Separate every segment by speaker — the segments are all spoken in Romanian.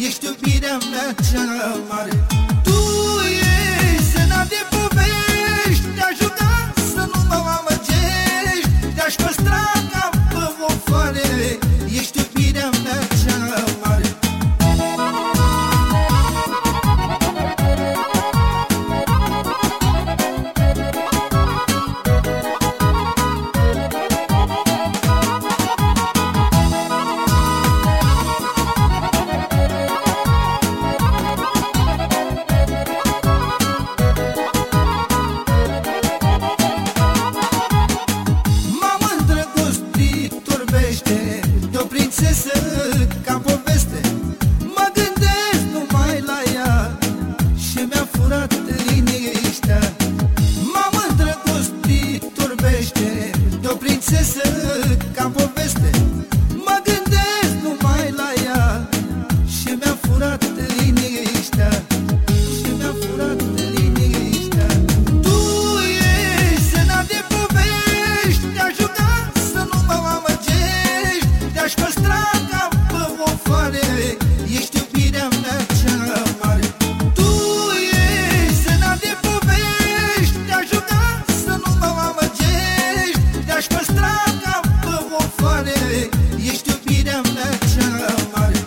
Speaker 1: ești iubirea mea cea mare. Tu ești zâna de povești, te-aș juca să nu mă amăgești, te-aș păstra ca pe o foare, ești iubirea mea cea mare. De-o prințesă ca poveste, mă gândesc numai la ea și mi-a furat liniștea. M-am îndrăgostit, turbește, de-o prințesă ca poveste, mă gândesc numai la ea și mi-a furat liniștea, și mi-a furat liniștea. Tu ești zâna de povești, te-aș juca să nu mă amăgești, te-aș păstra ca pe o foare, ești iubirea mea cea mare. Tu ești zâna de povești, te-aș juca să nu mă amăgești, te-aș păstra ca pe o foare, ești iubirea mea cea mare.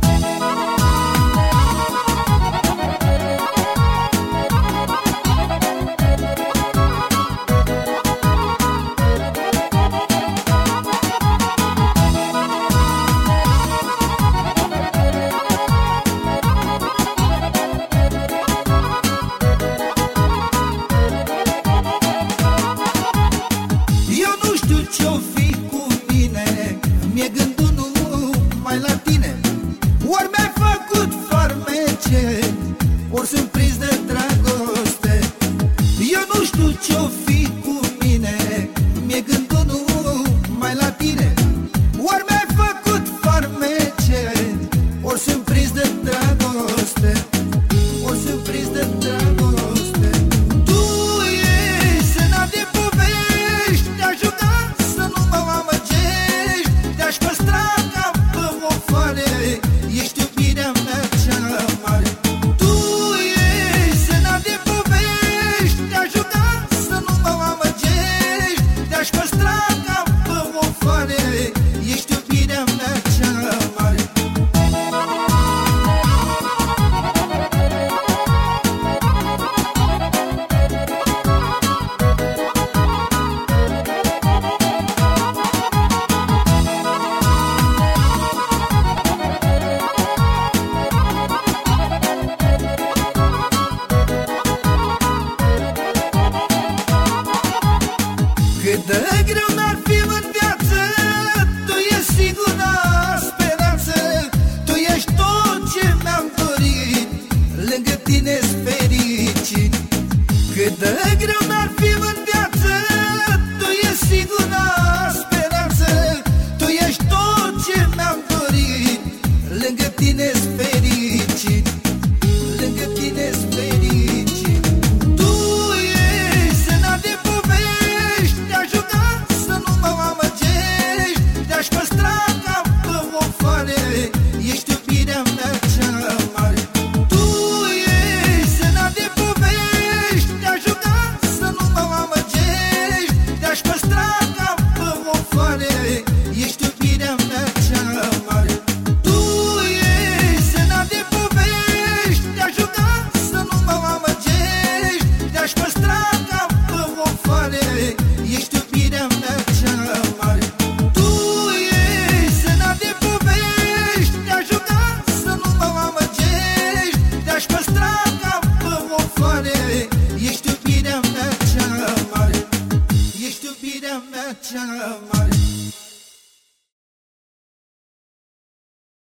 Speaker 1: Ce-o fi cu mine, mi-e gândul numai la tine. Ori mi-ai făcut farmece, ori sunt prins de dragoste. Eu nu știu ce-o fi cu mine, mi-e gândul numai la tine. Ori mi-ai făcut farmece, ori sunt prins de dragoste, ori sunt prins de dragoste. Tu ești zâna de povești, te-aș juca să nu mă amăgești, te-aș păstra ca pe o foare, ești iubirea mea cea mare. Tu ești zâna de povești, te-aș juca să nu mă amăgești, te-aș păstra ca pe o foare, ești iubirea mea cea mare. Cât de greu mi-ar fi în viață, tu ești sigura speranță. Tu ești tot ce mi-am dorit, lângă tine-s fericit. Cât de greu mi-ar fi în